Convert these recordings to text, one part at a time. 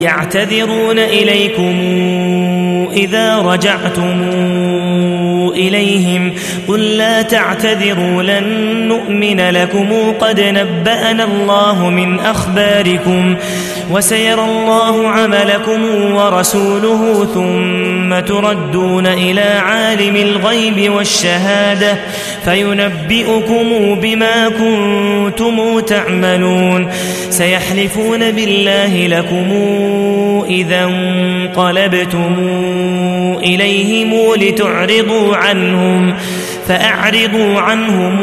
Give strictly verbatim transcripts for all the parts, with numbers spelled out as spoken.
يعتذرون إليكم إذا رجعتم إليهم قل لا تعتذروا لن نؤمن لكم قد نبأنا الله من أخباركم وسيرى الله عملكم ورسوله ثم تردون إلى عالم الغيب والشهادة فينبئكم بما كنتم تعملون. سيحلفون بالله لكم إذا انقلبتم إليهم لتعرضوا عنهم فأعرضوا عنهم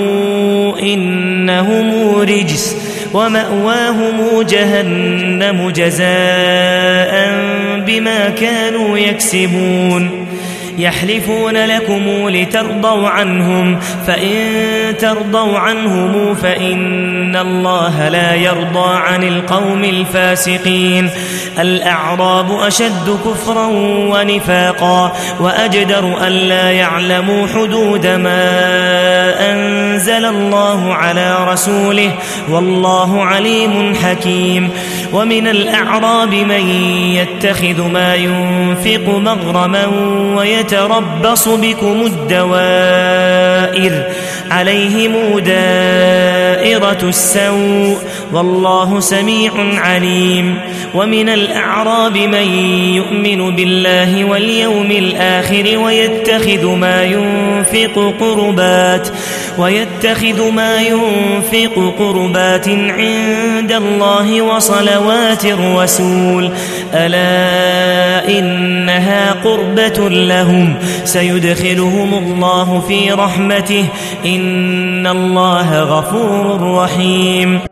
إنهم رجس ومأواهم جهنم جزاء بما كانوا يكسبون. يحلفون لكم لترضوا عنهم فإن ترضوا عنهم فإن الله لا يرضى عن القوم الفاسقين. الأعراب أشد كفرا ونفاقا وأجدر أن لا يعلموا حدود ما أنزل الله على رسوله والله عليم حكيم. ومن الأعراب من يتخذ ما ينفق مغرما ويتربص بكم الدوائر عليهم دائرة السوء والله سميع عليم. ومن الأعراب من يؤمن بالله واليوم الآخر ويتخذ ما ينفق قربات ويتخذ ما ينفق قربات عند الله وصلوات الرسول ألا إنها قربة لهم سيدخلهم الله في رحمته إن الله غفور رحيم.